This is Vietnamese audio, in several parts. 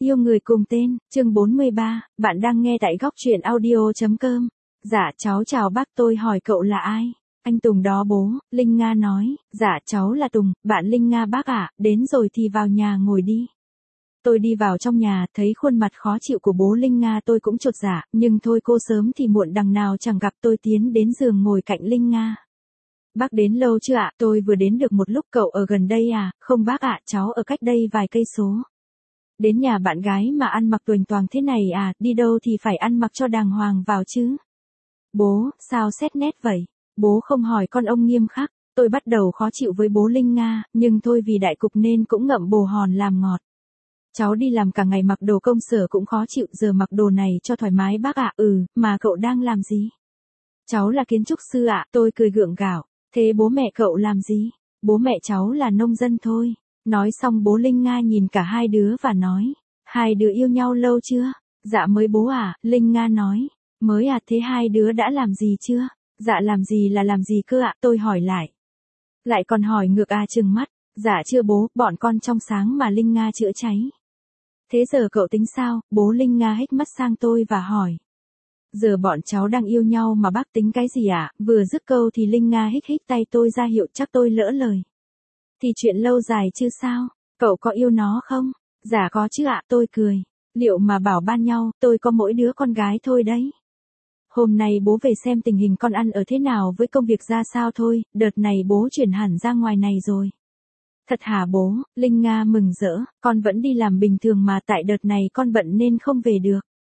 Yêu người cùng tên, chương 43, bạn đang nghe tại góc truyện audio.com. Dạ cháu chào bác, tôi hỏi cậu là ai? Anh Tùng đó bố, Linh Nga nói. Dạ cháu là Tùng, bạn Linh Nga bác ạ, đến rồi thì vào nhà ngồi đi. Tôi đi vào trong nhà, thấy khuôn mặt khó chịu của bố Linh Nga tôi cũng chột dạ, nhưng thôi cô sớm thì muộn đằng nào chẳng gặp. Tôi tiến đến giường ngồi cạnh Linh Nga. Bác đến lâu chưa ạ? Tôi vừa đến được một lúc. Cậu ở gần đây à? Không bác ạ, cháu ở cách đây vài cây số. Đến nhà bạn gái mà ăn mặc tuềnh toàng thế này à, đi đâu thì phải ăn mặc cho đàng hoàng vào chứ. Bố, sao xét nét vậy? Bố không hỏi con ông nghiêm khắc. Tôi bắt đầu khó chịu với bố Linh Nga, nhưng thôi vì đại cục nên cũng ngậm bồ hòn làm ngọt. Cháu đi làm cả ngày mặc đồ công sở cũng khó chịu, giờ mặc đồ này cho thoải mái bác ạ. Mà cậu đang làm gì? Cháu là kiến trúc sư ạ. Tôi cười gượng gạo. Thế bố mẹ cậu làm gì? Bố mẹ cháu là nông dân thôi. Nói xong bố Linh Nga nhìn cả hai đứa và nói, hai đứa yêu nhau lâu chưa? Dạ mới bố à, Linh Nga nói. Mới à, thế hai đứa đã làm gì chưa? Dạ làm gì là làm gì cơ ạ? Tôi hỏi lại. Lại còn hỏi ngược à, trừng mắt. Dạ chưa bố, bọn con trong sáng mà. Linh Nga chữa cháy. Thế giờ cậu tính sao? Bố Linh Nga hếch mắt sang tôi và hỏi. Giờ bọn cháu đang yêu nhau mà bác tính cái gì ạ? Vừa dứt câu thì Linh Nga hích tay tôi ra hiệu chắc tôi lỡ lời. Thì chuyện lâu dài chứ sao? Cậu có yêu nó không? Dạ có chứ ạ, tôi cười. Liệu mà bảo ban nhau, tôi có mỗi đứa con gái thôi đấy. Hôm nay bố về xem tình hình con ăn ở thế nào với công việc ra sao thôi, đợt này bố chuyển hẳn ra ngoài này rồi. Thật hả bố? Linh Nga mừng rỡ, con vẫn đi làm bình thường mà tại đợt này con bận nên không về được.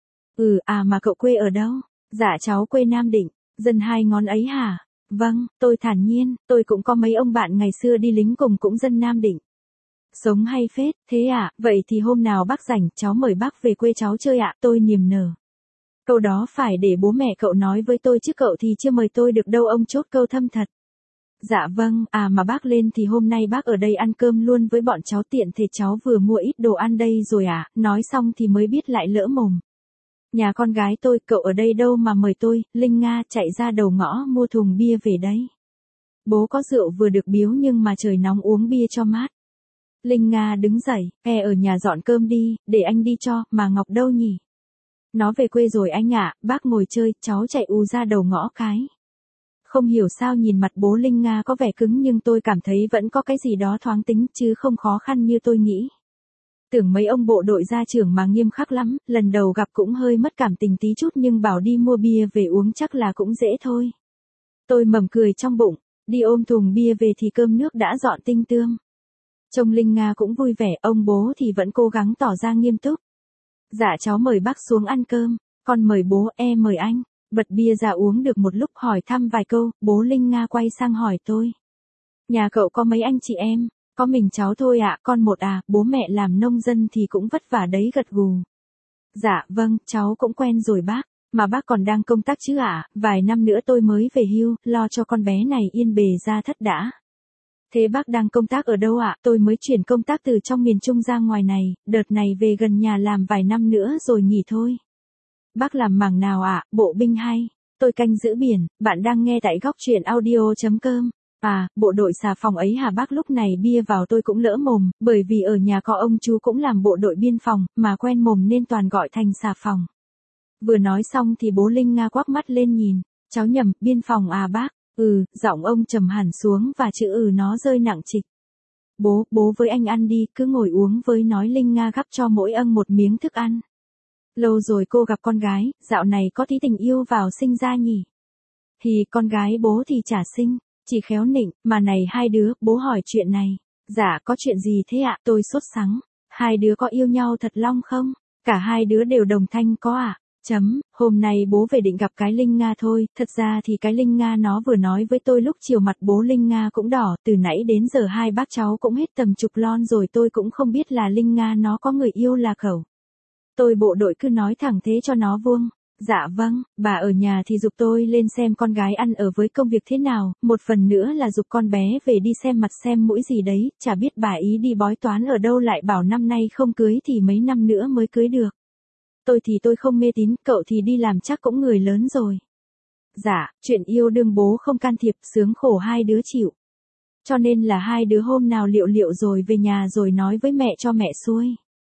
Mà cậu quê ở đâu? Dạ cháu quê Nam Định, dân hai ngón ấy hả? Vâng, tôi thản nhiên, tôi cũng có mấy ông bạn ngày xưa đi lính cùng cũng dân Nam Định. Sống hay phết, thế à, vậy thì hôm nào bác rảnh, cháu mời bác về quê cháu chơi ạ. Tôi niềm nở. Câu đó phải để bố mẹ cậu nói với tôi chứ cậu thì chưa mời tôi được đâu, ông chốt câu thâm thật. Dạ vâng, mà bác lên thì hôm nay bác ở đây ăn cơm luôn với bọn cháu, tiện thể cháu vừa mua ít đồ ăn đây rồi à. Nói xong thì mới biết lại lỡ mồm. Nhà con gái tôi, cậu ở đây đâu mà mời tôi? Linh Nga chạy ra đầu ngõ mua thùng bia về đấy. Bố có rượu vừa được biếu nhưng mà trời nóng uống bia cho mát. Linh Nga đứng dậy, ở nhà dọn cơm đi, để anh đi cho, mà Ngọc đâu nhỉ? Nó về quê rồi anh ạ. Bác ngồi chơi, cháu chạy ra đầu ngõ cái. Không hiểu sao nhìn mặt bố Linh Nga có vẻ cứng nhưng tôi cảm thấy vẫn có cái gì đó thoáng tính chứ không khó khăn như tôi nghĩ. Tưởng mấy ông bộ đội gia trưởng mà nghiêm khắc lắm, lần đầu gặp cũng hơi mất cảm tình tí chút nhưng bảo đi mua bia về uống chắc là cũng dễ thôi. Tôi mầm cười trong bụng, đi ôm thùng bia về thì cơm nước đã dọn tinh tươm. Trông Linh Nga cũng vui vẻ, ông bố thì vẫn cố gắng tỏ ra nghiêm túc. Dạ cháu mời bác xuống ăn cơm, con mời bố, mời anh. Bật bia ra uống được một lúc hỏi thăm vài câu, bố Linh Nga quay sang hỏi tôi. Nhà cậu có mấy anh chị em? Có mình cháu thôi ạ, con một à, bố mẹ làm nông dân thì cũng vất vả đấy, gật gù. Dạ vâng, cháu cũng quen rồi bác, mà bác còn đang công tác chứ ạ, vài năm nữa tôi mới về hưu, lo cho con bé này yên bề ra thất đã. Thế bác đang công tác ở đâu ạ? Tôi mới chuyển công tác từ trong miền Trung ra ngoài này, đợt này về gần nhà làm vài năm nữa rồi nghỉ thôi. Bác làm mảng nào ạ? Bộ binh hay? Tôi canh giữ biển, bạn đang nghe tại góc truyện audio.com. Bộ đội xà phòng ấy hả bác? Lúc này bia vào tôi cũng lỡ mồm, bởi vì ở nhà có ông chú cũng làm bộ đội biên phòng, mà quen mồm nên toàn gọi thành xà phòng. Vừa nói xong thì bố Linh Nga quắc mắt lên nhìn, cháu nhầm, biên phòng à bác? Giọng ông trầm hẳn xuống và chữ nó rơi nặng trịch. Bố với anh ăn đi, cứ ngồi uống với, nói Linh Nga gắp cho mỗi âng một miếng thức ăn. Lâu rồi cô gặp con gái, dạo này có tí tình yêu vào sinh ra nhỉ? Thì con gái bố thì chả sinh, chỉ khéo nịnh, mà này hai đứa, bố hỏi chuyện này. Dạ có chuyện gì thế ạ? Tôi sốt sắng. Hai đứa có yêu nhau thật long không? Cả hai đứa đều đồng thanh có ạ. Hôm nay bố về định gặp cái Linh Nga thôi, thật ra thì cái Linh Nga nó vừa nói với tôi lúc chiều mặt bố Linh Nga cũng đỏ, từ nãy đến giờ hai bác cháu cũng hết tầm chục lon rồi, tôi cũng không biết là Linh Nga nó có người yêu là cậu. Tôi bộ đội cứ nói thẳng thế cho nó vuông. Dạ vâng, bà ở nhà thì giục tôi lên xem con gái ăn ở với công việc thế nào, một phần nữa là giục con bé về đi xem mặt xem mũi gì đấy, chả biết bà ý đi bói toán ở đâu lại bảo năm nay không cưới thì mấy năm nữa mới cưới được. Tôi thì tôi không mê tín, cậu thì đi làm chắc cũng người lớn rồi. Dạ, chuyện yêu đương bố không can thiệp, sướng khổ hai đứa chịu. Cho nên là hai đứa hôm nào liệu rồi về nhà rồi nói với mẹ cho mẹ xuôi.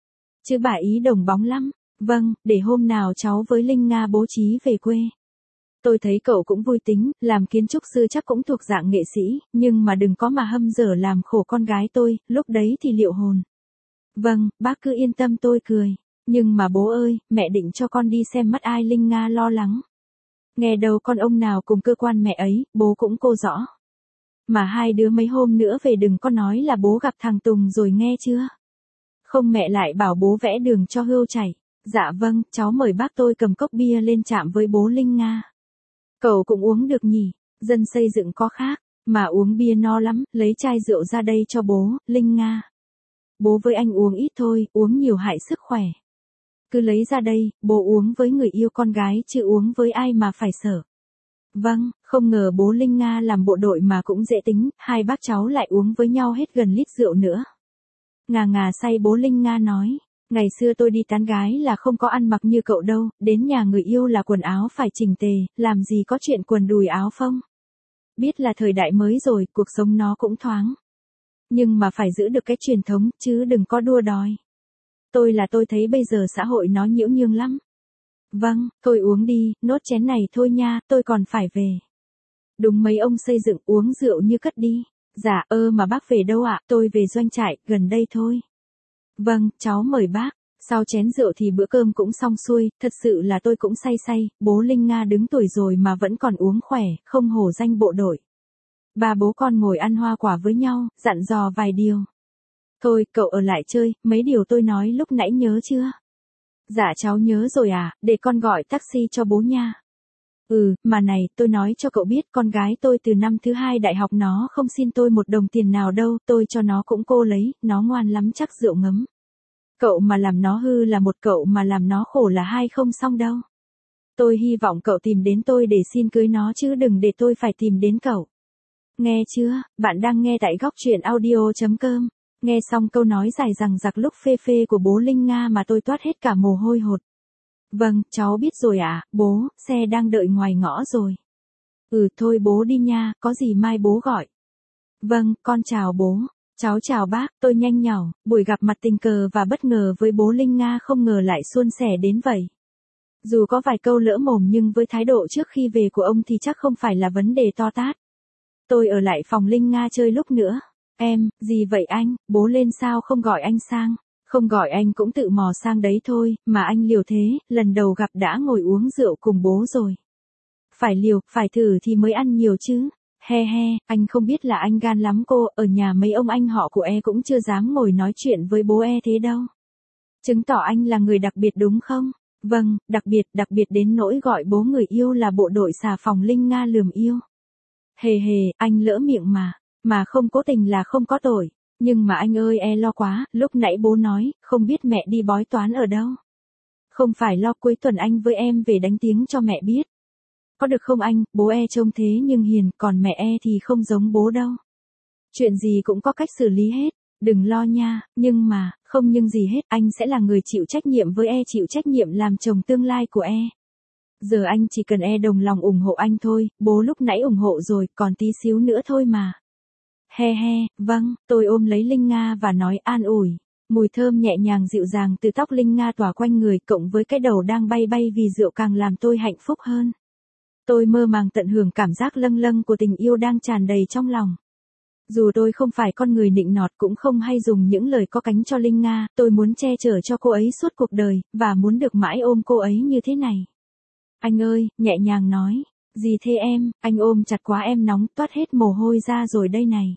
Chứ bà ý đồng bóng lắm. Vâng, để hôm nào cháu với Linh Nga bố trí về quê. Tôi thấy cậu cũng vui tính, làm kiến trúc sư chắc cũng thuộc dạng nghệ sĩ, nhưng mà đừng có mà hâm dở làm khổ con gái tôi, lúc đấy thì liệu hồn. Vâng, bác cứ yên tâm, tôi cười. Nhưng mà bố ơi, mẹ định cho con đi xem mắt ai? Linh Nga lo lắng. Nghe đâu con ông nào cùng cơ quan mẹ ấy, bố cũng cô rõ. Mà hai đứa mấy hôm nữa về đừng có nói là bố gặp thằng Tùng rồi nghe chưa? Không mẹ lại bảo bố vẽ đường cho hươu chảy. Dạ vâng, cháu mời bác. Tôi cầm cốc bia lên chạm với bố Linh Nga. Cậu cũng uống được nhỉ? Dân xây dựng có khác, mà uống bia no lắm, lấy chai rượu ra đây cho bố, Linh Nga. Bố với anh uống ít thôi, uống nhiều hại sức khỏe. Cứ lấy ra đây, bố uống với người yêu con gái chứ uống với ai mà phải sợ. Vâng, không ngờ bố Linh Nga làm bộ đội mà cũng dễ tính, hai bác cháu lại uống với nhau hết gần lít rượu nữa. Ngà ngà say bố Linh Nga nói, ngày xưa tôi đi tán gái là không có ăn mặc như cậu đâu, đến nhà người yêu là quần áo phải chỉnh tề, làm gì có chuyện quần đùi áo phông. Biết là thời đại mới rồi, cuộc sống nó cũng thoáng. Nhưng mà phải giữ được cái truyền thống, chứ đừng có đua đòi. Tôi thấy bây giờ xã hội nó nhiễu nhương lắm. Vâng, thôi uống đi, nốt chén này thôi nha, tôi còn phải về. Đúng mấy ông xây dựng uống rượu như cất đi. Dạ, mà bác về đâu ạ? Tôi về doanh trại, gần đây thôi. Vâng, cháu mời bác. Sau chén rượu thì bữa cơm cũng xong xuôi, thật sự là tôi cũng say, bố Linh Nga đứng tuổi rồi mà vẫn còn uống khỏe, không hổ danh bộ đội. Ba bố con ngồi ăn hoa quả với nhau, dặn dò vài điều. Thôi, cậu ở lại chơi, mấy điều tôi nói lúc nãy nhớ chưa? Dạ cháu nhớ rồi à, để con gọi taxi cho bố nha. Mà này, tôi nói cho cậu biết con gái tôi từ năm thứ 2 đại học nó không xin tôi một đồng tiền nào đâu, tôi cho nó cũng cô lấy, nó ngoan lắm chắc rượu ngấm. Cậu mà làm nó hư là một, cậu mà làm nó khổ là hai, không xong đâu. Tôi hy vọng cậu tìm đến tôi để xin cưới nó chứ đừng để tôi phải tìm đến cậu. Nghe chưa, bạn đang nghe tại góc truyện audio.com. Nghe xong câu nói dài dằng dặc lúc phê phê của bố Linh Nga mà tôi toát hết cả mồ hôi hột. Vâng, cháu biết rồi ạ, bố, xe đang đợi ngoài ngõ rồi. Thôi bố đi nha, có gì mai bố gọi. Vâng, con chào bố. Cháu chào bác, tôi nhanh nhảu, buổi gặp mặt tình cờ và bất ngờ với bố Linh Nga không ngờ lại suôn sẻ đến vậy. Dù có vài câu lỡ mồm nhưng với thái độ trước khi về của ông thì chắc không phải là vấn đề to tát. Tôi ở lại phòng Linh Nga chơi lúc nữa. Em, gì vậy anh, bố lên sao không gọi anh sang? Không gọi anh cũng tự mò sang đấy thôi, mà anh liều thế, lần đầu gặp đã ngồi uống rượu cùng bố rồi. Phải liều, phải thử thì mới ăn nhiều chứ. He he, anh không biết là anh gan lắm cô, ở nhà mấy ông anh họ của cũng chưa dám ngồi nói chuyện với bố thế đâu. Chứng tỏ anh là người đặc biệt đúng không? Vâng, đặc biệt đến nỗi gọi bố người yêu là bộ đội xà phòng Linh Nga lườm yêu. Hề hề, anh lỡ miệng mà không cố tình là không có tội. Nhưng mà anh ơi lo quá, lúc nãy bố nói, không biết mẹ đi bói toán ở đâu. Không phải lo cuối tuần anh với em về đánh tiếng cho mẹ biết. Có được không anh, bố trông thế nhưng hiền, còn mẹ thì không giống bố đâu. Chuyện gì cũng có cách xử lý hết, đừng lo nha, nhưng mà, không nhưng gì hết, anh sẽ là người chịu trách nhiệm với chịu trách nhiệm làm chồng tương lai của Giờ anh chỉ cần đồng lòng ủng hộ anh thôi, bố lúc nãy ủng hộ rồi, còn tí xíu nữa thôi mà. He he, vâng, tôi ôm lấy Linh Nga và nói an ủi. Mùi thơm nhẹ nhàng dịu dàng từ tóc Linh Nga tỏa quanh người cộng với cái đầu đang bay bay vì rượu càng làm tôi hạnh phúc hơn. Tôi mơ màng tận hưởng cảm giác lâng lâng của tình yêu đang tràn đầy trong lòng. Dù tôi không phải con người nịnh nọt cũng không hay dùng những lời có cánh cho Linh Nga, tôi muốn che chở cho cô ấy suốt cuộc đời, và muốn được mãi ôm cô ấy như thế này. Anh ơi, nhẹ nhàng nói. Gì thế em, anh ôm chặt quá em nóng toát hết mồ hôi ra rồi đây này.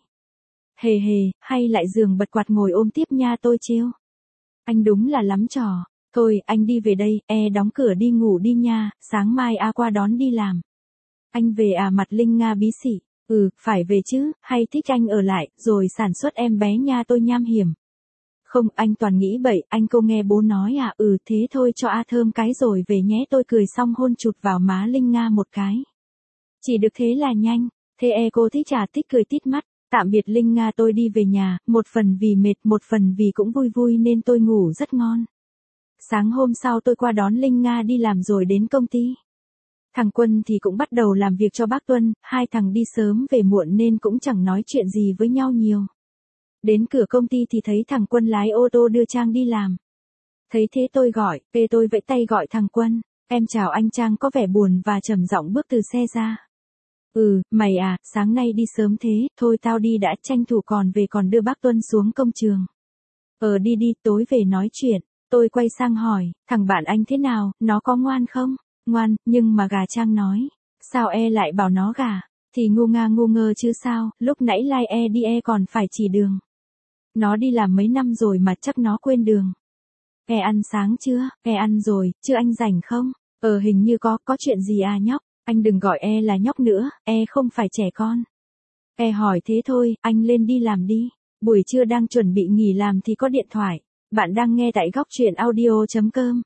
Hề hề, hay lại giường bật quạt ngồi ôm tiếp nha tôi trêu. Anh đúng là lắm trò. Thôi, anh đi về đây, đóng cửa đi ngủ đi nha, sáng mai qua đón đi làm. Anh về mặt Linh Nga bí xỉ. Phải về chứ, hay thích anh ở lại, rồi sản xuất em bé nha tôi nham hiểm. Không, anh toàn nghĩ bậy, anh cô nghe bố nói thế thôi cho thơm cái rồi về nhé tôi cười xong hôn chụt vào má Linh Nga một cái. Chỉ được thế là nhanh, thế cô thích thích cười tít mắt, tạm biệt Linh Nga tôi đi về nhà, một phần vì mệt một phần vì cũng vui vui nên tôi ngủ rất ngon. Sáng hôm sau tôi qua đón Linh Nga đi làm rồi đến công ty. Thằng Quân thì cũng bắt đầu làm việc cho bác Tuân, hai thằng đi sớm về muộn nên cũng chẳng nói chuyện gì với nhau nhiều. Đến cửa công ty thì thấy thằng Quân lái ô tô đưa Trang đi làm. Thấy thế tôi gọi, tôi vẫy tay gọi thằng Quân. Em chào anh Trang có vẻ buồn và trầm giọng bước từ xe ra. Mày à, sáng nay đi sớm thế, thôi tao đi đã, tranh thủ còn về còn đưa bác Tuân xuống công trường. Đi đi, tối về nói chuyện. Tôi quay sang hỏi, thằng bạn anh thế nào, nó có ngoan không? Ngoan, nhưng mà gà. Trang nói. Sao lại bảo nó gà? Thì ngu ngơ chứ sao, lúc nãy like đi còn phải chỉ đường. Nó đi làm mấy năm rồi mà chắc nó quên đường. Ăn sáng chưa? Ăn rồi, chứ anh rảnh không? Hình như có chuyện gì à nhóc? Anh đừng gọi là nhóc nữa, không phải trẻ con. Hỏi thế thôi, anh lên đi làm đi. Buổi trưa đang chuẩn bị nghỉ làm thì có điện thoại. Bạn đang nghe tại góc truyện audio.com.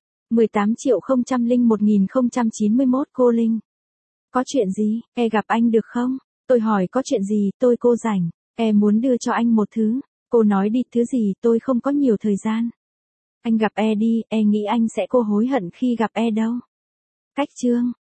18.001.091 cô Linh. Có chuyện gì? Gặp anh được không? Tôi hỏi có chuyện gì, cô rảnh. Muốn đưa cho anh một thứ. Cô nói đi, thứ gì, tôi không có nhiều thời gian. Anh gặp đi, nghĩ anh sẽ hối hận khi gặp đâu. Cách chương.